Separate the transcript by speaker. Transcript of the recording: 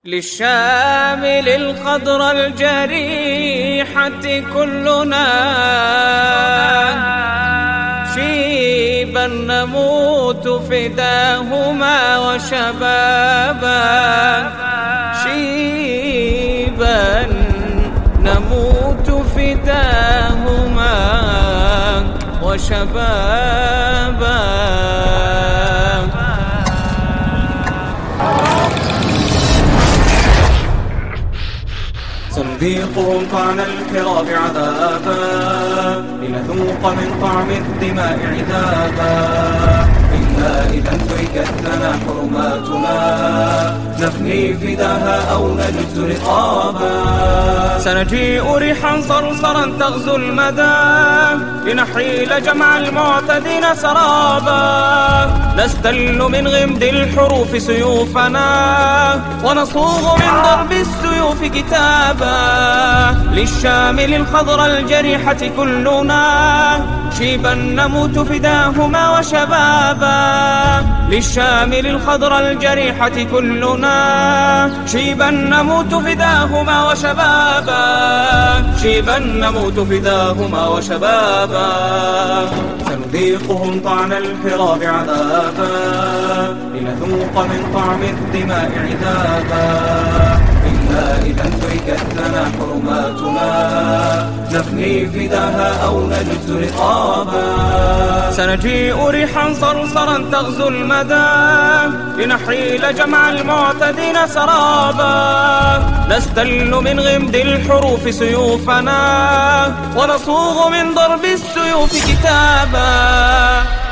Speaker 1: للشامل الخضر الجريحة كلنا شيبا نموت فداهما وشبابا شيبا نموت فداهما وشبابا.
Speaker 2: سنذيقهم طعن الحراب عذابا لنذوق من طعم الدماء عذابا. إنا إذا تركت لنا حرماتنا نفني فداها أو نجز رقابا.
Speaker 1: سنجيء ريحا صرصرا تغزو المدى لنحيل جمع المعتدين سرابا. نستل من غمد الحروف سيوفنا ونصوغ من ضرب السيوف كتابا. للشامل الخضر الجريحة كلنا شيبا نموت فداهما وشبابا. للشامل الخضر الجريحة كلنا شيبا نموت فداهما وشبابا. شيبا نموت فداهما وشبابا.
Speaker 2: سنذيقهم طعن الحراب عذابا لنذوق من طعم الدماء عذابا. إنا إذا تركت لنا حرماتنا نفني فداها أو نجز رقابا.
Speaker 1: سنجيء ريحا صرصرا تغزو المدى لنحيل جمع المعتدين سرابا. نستل من غمد الحروف سيوفنا ونصوغ من ضرب السيوف كتابا.